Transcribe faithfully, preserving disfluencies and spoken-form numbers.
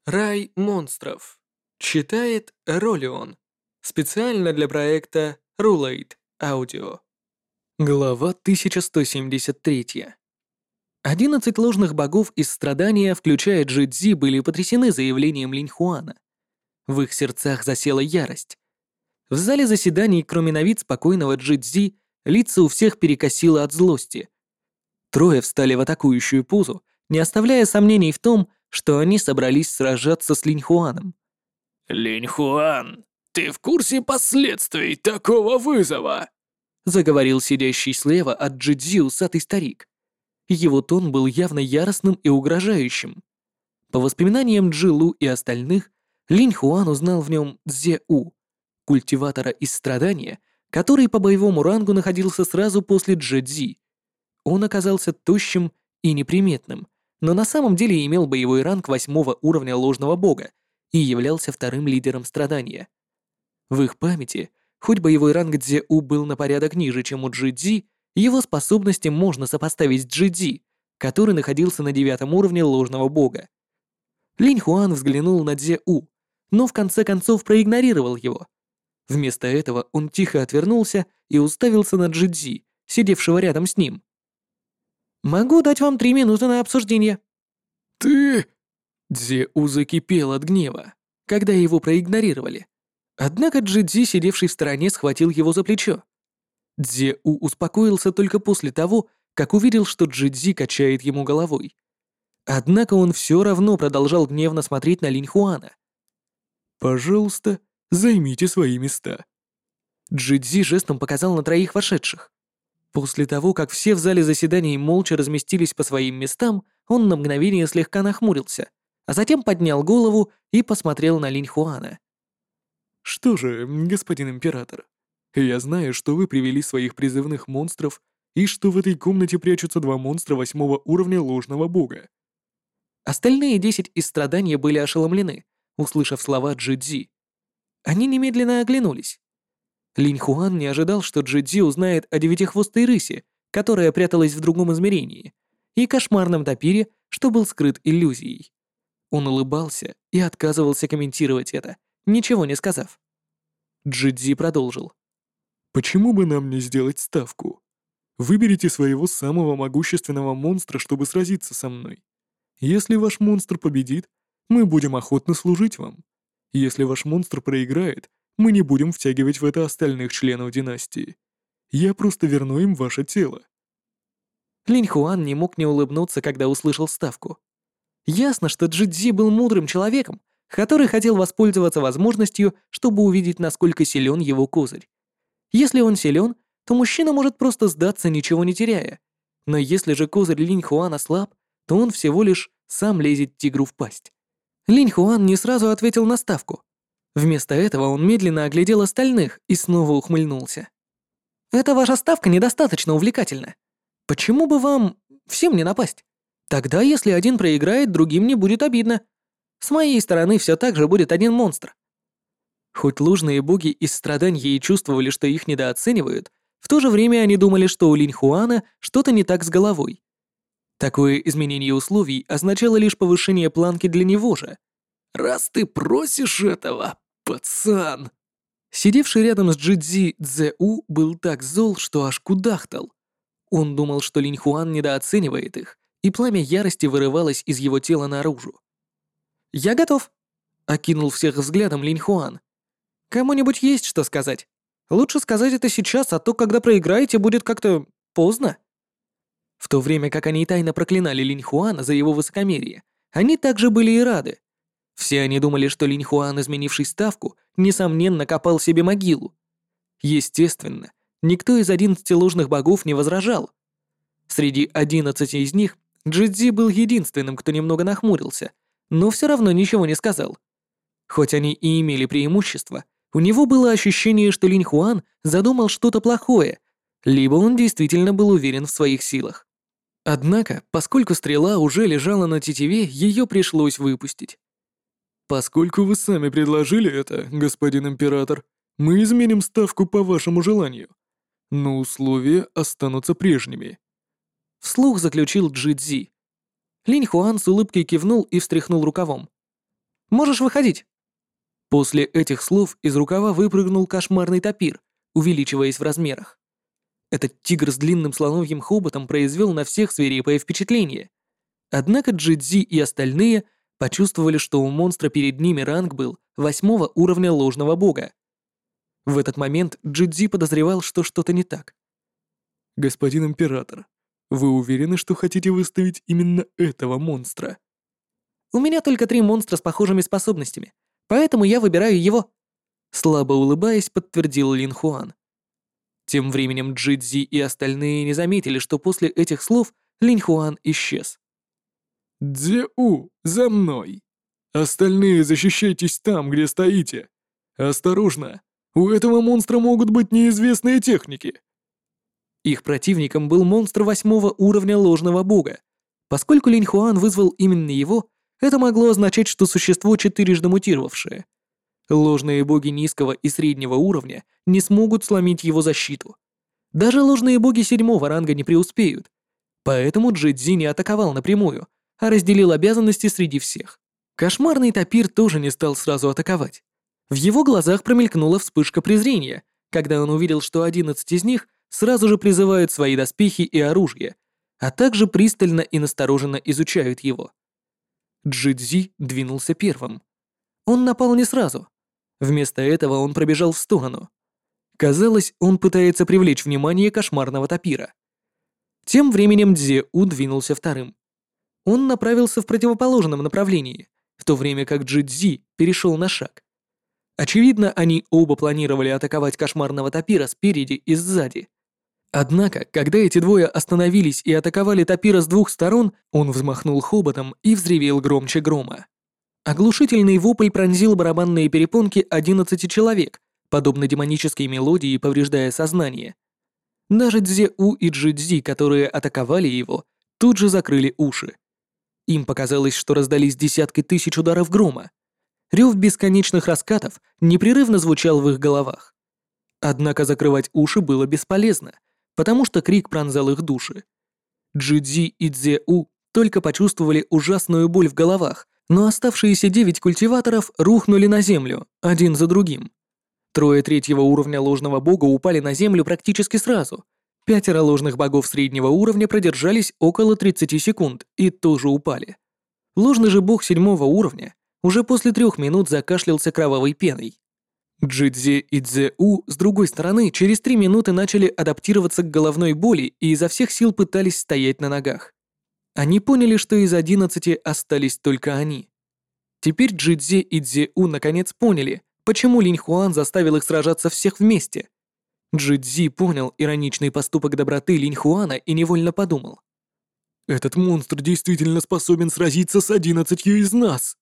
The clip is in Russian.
Рай монстров. Читает Ролион. Специально для проекта Rulate Audio. Глава тысяча сто семьдесят три. Одиннадцать ложных богов из страдания, включая Джидзи, были потрясены заявлением Линьхуана. В их сердцах засела ярость. В зале заседаний, кроме на вид спокойного Джидзи, лица у всех перекосило от злости. Трое встали в атакующую позу, не оставляя сомнений в том, что они собрались сражаться с Линьхуаном. «Линьхуан, ты в курсе последствий такого вызова?» Заговорил сидящий слева от Джидзи усатый старик. Его тон был явно яростным и угрожающим. По воспоминаниям Джилу и остальных, Линьхуан узнал в нем Цзэ-У, культиватора из страдания, который по боевому рангу находился сразу после Джидзи. Он оказался тощим и неприметным, но на самом деле имел боевой ранг восьмого уровня ложного бога и являлся вторым лидером страдания. В их памяти, хоть боевой ранг Цзэ-У был на порядок ниже, чем у Джидзи, его способности можно сопоставить с Джидзи, который находился на девятом уровне ложного бога. Линьхуан взглянул на Цзэ-У, но в конце концов проигнорировал его. Вместо этого он тихо отвернулся и уставился на Джидзи, сидевшего рядом с ним. «Могу дать вам три минуты на обсуждение». «Ты...» Цзэ-У закипел от гнева, когда его проигнорировали. Однако Джидзи, сидевший в стороне, схватил его за плечо. Цзэ-У успокоился только после того, как увидел, что Джидзи качает ему головой. Однако он все равно продолжал гневно смотреть на Линьхуана. «Пожалуйста, займите свои места». Джидзи жестом показал на троих вошедших. После того, как все в зале заседаний молча разместились по своим местам, он на мгновение слегка нахмурился, а затем поднял голову и посмотрел на Линьхуана. «Что же, господин император, я знаю, что вы привели своих призывных монстров и что в этой комнате прячутся два монстра восьмого уровня ложного бога». Остальные десять из страдания были ошеломлены, услышав слова Джидзи. Они немедленно оглянулись. Линьхуан не ожидал, что Джидзи узнает о девятихвостой рысе, которая пряталась в другом измерении, и кошмарном тапире, что был скрыт иллюзией. Он улыбался и отказывался комментировать это, ничего не сказав. Джидзи продолжил. «Почему бы нам не сделать ставку? Выберите своего самого могущественного монстра, чтобы сразиться со мной. Если ваш монстр победит, мы будем охотно служить вам. Если ваш монстр проиграет, мы не будем втягивать в это остальных членов династии. Я просто верну им ваше тело». Линьхуан не мог не улыбнуться, когда услышал ставку. Ясно, что Джидзи был мудрым человеком, который хотел воспользоваться возможностью, чтобы увидеть, насколько силен его козырь. Если он силен, то мужчина может просто сдаться, ничего не теряя. Но если же козырь Линьхуана слаб, то он всего лишь сам лезет тигру в пасть. Линьхуан не сразу ответил на ставку. Вместо этого он медленно оглядел остальных и снова ухмыльнулся. «Эта ваша ставка недостаточно увлекательна. Почему бы вам всем не напасть? Тогда, если один проиграет, другим не будет обидно. С моей стороны все так же будет один монстр». Хоть ложные боги из страдания и чувствовали, что их недооценивают, в то же время они думали, что у Линьхуана что-то не так с головой. Такое изменение условий означало лишь повышение планки для него же. «Раз ты просишь этого, пацан...» Сидевший рядом с Джидзи Цзэ-У был так зол, что аж кудахтал. Он думал, что Линьхуан недооценивает их, и пламя ярости вырывалось из его тела наружу. «Я готов», — окинул всех взглядом Линьхуан. «Кому-нибудь есть что сказать? Лучше сказать это сейчас, а то, когда проиграете, будет как-то поздно». В то время как они тайно проклинали Линьхуана за его высокомерие, они также были и рады. Все они думали, что Линьхуан, изменивший ставку, несомненно копал себе могилу. Естественно, никто из одиннадцати ложных богов не возражал. Среди одиннадцати из них Джидзи был единственным, кто немного нахмурился, но все равно ничего не сказал. Хоть они и имели преимущество, у него было ощущение, что Линьхуан задумал что-то плохое, либо он действительно был уверен в своих силах. Однако, поскольку стрела уже лежала на тетиве, ее пришлось выпустить. «Поскольку вы сами предложили это, господин император, мы изменим ставку по вашему желанию, но условия останутся прежними». Вслух заключил Джидзи. Линьхуан с улыбкой кивнул и встряхнул рукавом. Можешь выходить». После этих слов из рукава выпрыгнул кошмарный тапир, увеличиваясь в размерах. Этот тигр с длинным слоновьим хоботом произвел на всех свирепое впечатление. Однако Джидзи и остальные почувствовали, что у монстра перед ними ранг был восьмого уровня ложного бога. В этот момент Джидзи подозревал, что что-то не так. «Господин Император, вы уверены, что хотите выставить именно этого монстра?» «У меня только три монстра с похожими способностями, поэтому я выбираю его», слабо улыбаясь, подтвердил Лин Хуан. Тем временем Джидзи и остальные не заметили, что после этих слов Линь Хуан исчез. «Дзе-У, за мной! Остальные защищайтесь там, где стоите! Осторожно! У этого монстра могут быть неизвестные техники!» Их противником был монстр восьмого уровня ложного бога. Поскольку Линь Хуан вызвал именно его, это могло означать, что существо четырежды мутировавшее. Ложные боги низкого и среднего уровня не смогут сломить его защиту. Даже ложные боги седьмого ранга не преуспеют. Поэтому Джидзи не атаковал напрямую, а разделил обязанности среди всех. Кошмарный тапир тоже не стал сразу атаковать. В его глазах промелькнула вспышка презрения, когда он увидел, что одиннадцать из них сразу же призывают свои доспехи и оружие, а также пристально и настороженно изучают его. Джидзи двинулся первым. Он напал не сразу. Вместо этого он пробежал в сторону. Казалось, он пытается привлечь внимание кошмарного тапира. Тем временем Дзе-У двинулся вторым. Он направился в противоположном направлении, в то время как Джидзи перешел на шаг. Очевидно, они оба планировали атаковать кошмарного тапира спереди и сзади. Однако, когда эти двое остановились и атаковали тапира с двух сторон, он взмахнул хоботом и взревел громче грома. Оглушительный вопль пронзил барабанные перепонки одиннадцати человек, подобно демонической мелодии, повреждая сознание. Даже Дзе-У и Джидзи, которые атаковали его, тут же закрыли уши. Им показалось, что раздались десятки тысяч ударов грома. Рев бесконечных раскатов непрерывно звучал в их головах. Однако закрывать уши было бесполезно, потому что крик пронзал их души. Джидзи и Дзе-У только почувствовали ужасную боль в головах, но оставшиеся девять культиваторов рухнули на землю, один за другим. Трое третьего уровня ложного бога упали на землю практически сразу. Пятеро ложных богов среднего уровня продержались около тридцати секунд и тоже упали. Ложный же бог седьмого уровня уже после трех минут закашлялся кровавой пеной. Джидзи и Дзе-У, с другой стороны, через три минуты начали адаптироваться к головной боли и изо всех сил пытались стоять на ногах. Они поняли, что из одиннадцати остались только они. Теперь Джидзи и Дзе-У наконец поняли, почему Линь Хуан заставил их сражаться всех вместе. Джидзи понял ироничный поступок доброты Линь Хуана и невольно подумал: «Этот монстр действительно способен сразиться с одиннадцатью из нас!»